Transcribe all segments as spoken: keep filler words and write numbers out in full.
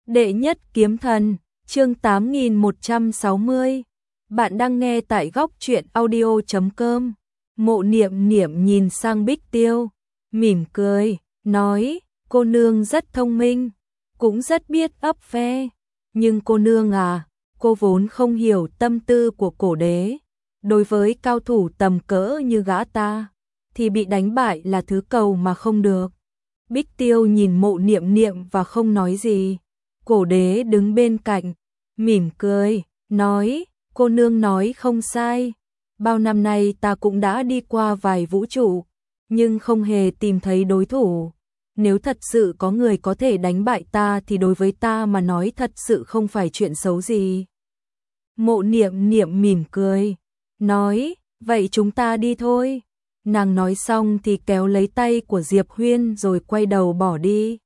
Đệ nhất kiếm thần, chương tám nghìn một trăm sáu mươi. Bạn đang nghe tại góc truyện audio chấm com. Mộ Niệm Niệm nhìn sang Bích Tiêu, mỉm cười, nói, cô nương rất thông minh, cũng rất biết ấp ve. Nhưng cô nương à, cô vốn không hiểu tâm tư của cổ đế. Đối với cao thủ tầm cỡ như gã ta, thì bị đánh bại là thứ cầu mà không được. Bích Tiêu nhìn Mộ Niệm Niệm và không nói gì. Cổ đế đứng bên cạnh, mỉm cười, nói, cô nương nói không sai. Bao năm nay ta cũng đã đi qua vài vũ trụ, nhưng không hề tìm thấy đối thủ. Nếu thật sự có người có thể đánh bại ta thì đối với ta mà nói thật sự không phải chuyện xấu gì. Mộ Niệm Niệm mỉm cười, nói, vậy chúng ta đi thôi. Nàng nói xong thì kéo lấy tay của Diệp Huyên rồi quay đầu bỏ đi.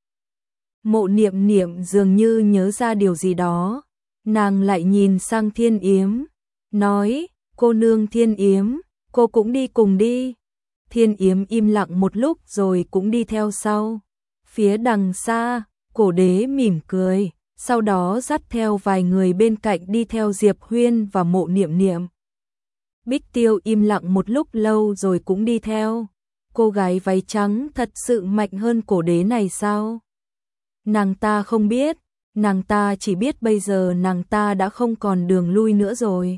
Mộ Niệm Niệm dường như nhớ ra điều gì đó, nàng lại nhìn sang Thiên Yếm, nói, cô nương Thiên Yếm, cô cũng đi cùng đi. Thiên Yếm im lặng một lúc rồi cũng đi theo sau. Phía đằng xa, cổ đế mỉm cười, sau đó dắt theo vài người bên cạnh đi theo Diệp Huyên và Mộ Niệm Niệm. Bích Tiêu im lặng một lúc lâu rồi cũng đi theo. Cô gái váy trắng thật sự mạnh hơn cổ đế này sao? Nàng ta không biết, nàng ta chỉ biết bây giờ nàng ta đã không còn đường lui nữa rồi.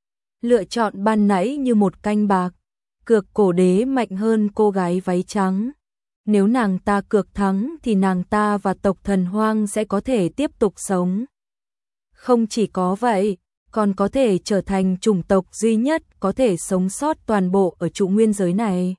Lựa chọn ban nãy như một canh bạc, cược cổ đế mạnh hơn cô gái váy trắng. Nếu nàng ta cược thắng thì nàng ta và tộc Thần Hoang sẽ có thể tiếp tục sống. Không chỉ có vậy, còn có thể trở thành chủng tộc duy nhất có thể sống sót toàn bộ ở trụ nguyên giới này.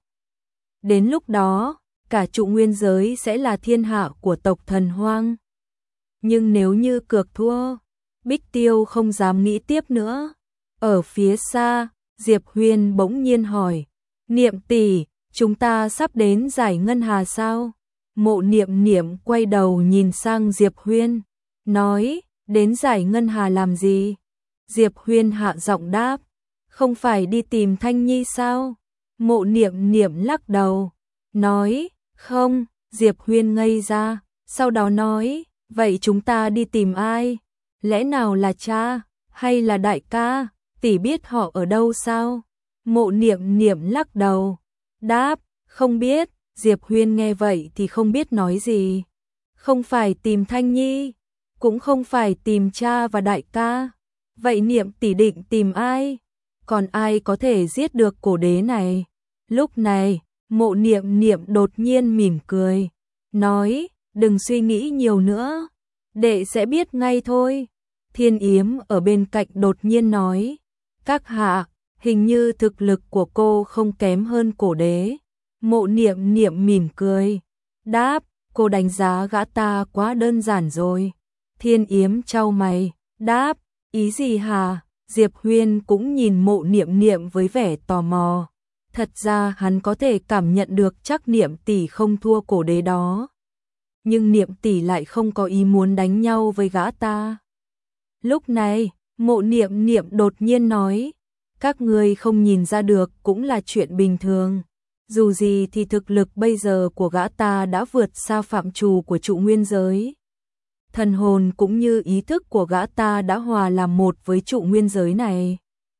Đến lúc đó, cả trụ nguyên giới sẽ là thiên hạ của tộc Thần Hoang. Nhưng nếu như cược thua, Bích Tiêu không dám nghĩ tiếp nữa. Ở phía xa, Diệp Huyên bỗng nhiên hỏi, Niệm tỷ, chúng ta sắp đến giải ngân hà sao? Mộ Niệm Niệm quay đầu nhìn sang Diệp Huyên, nói, đến giải ngân hà làm gì? Diệp Huyên hạ giọng đáp, không phải đi tìm Thanh Nhi sao? Mộ Niệm Niệm lắc đầu, nói, không. Diệp Huyên ngây ra, sau đó nói, vậy chúng ta đi tìm ai? Lẽ nào là cha, hay là đại ca? Tỷ biết họ ở đâu sao? Mộ Niệm Niệm lắc đầu, đáp, không biết. Diệp Huyên nghe vậy thì không biết nói gì. Không phải tìm Thanh Nhi, cũng không phải tìm cha và đại ca. Vậy Niệm tỷ định tìm ai? Còn ai có thể giết được cổ đế này? Lúc này, Mộ Niệm Niệm đột nhiên mỉm cười, nói, đừng suy nghĩ nhiều nữa, đệ sẽ biết ngay thôi. Thiên Yếm ở bên cạnh đột nhiên nói, các hạ, hình như thực lực của cô không kém hơn cổ đế. Mộ Niệm Niệm mỉm cười, đáp, cô đánh giá gã ta quá đơn giản rồi. Thiên Yếm chau mày, đáp, ý gì hả? Diệp Huyên cũng nhìn Mộ Niệm Niệm với vẻ tò mò. Thật ra hắn có thể cảm nhận được chắc Niệm tỷ không thua cổ đế đó. Nhưng Niệm tỷ lại không có ý muốn đánh nhau với gã ta. Lúc này, Mộ Niệm Niệm đột nhiên nói, các ngươi không nhìn ra được cũng là chuyện bình thường. Dù gì thì thực lực bây giờ của gã ta đã vượt xa phạm trù của trụ nguyên giới. Thần hồn cũng như ý thức của gã ta đã hòa làm một với trụ nguyên giới này.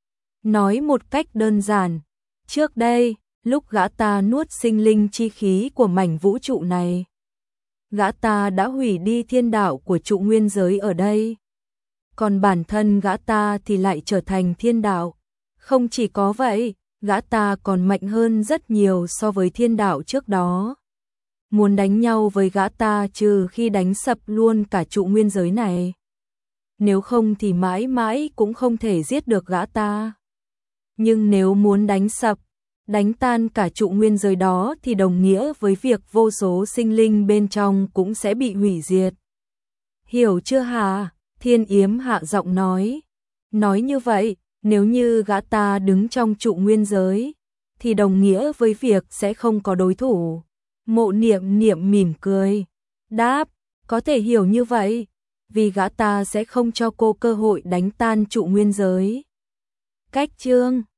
Nói một cách đơn giản, trước đây, lúc gã ta nuốt sinh linh chi khí của mảnh vũ trụ này, gã ta đã hủy đi thiên đạo của trụ nguyên giới ở đây. Còn bản thân gã ta thì lại trở thành thiên đạo. Không chỉ có vậy, gã ta còn mạnh hơn rất nhiều so với thiên đạo trước đó. Muốn đánh nhau với gã ta trừ khi đánh sập luôn cả trụ nguyên giới này. Nếu không thì mãi mãi cũng không thể giết được gã ta. Nhưng nếu muốn đánh sập, đánh tan cả trụ nguyên giới đó thì đồng nghĩa với việc vô số sinh linh bên trong cũng sẽ bị hủy diệt. Hiểu chưa hả? Thiên Yếm hạ giọng nói. Nói như vậy, nếu như gã ta đứng trong trụ nguyên giới, thì đồng nghĩa với việc sẽ không có đối thủ. Mộ Niệm Niệm mỉm cười, đáp, có thể hiểu như vậy, vì gã ta sẽ không cho cô cơ hội đánh tan trụ nguyên giới. Cách chương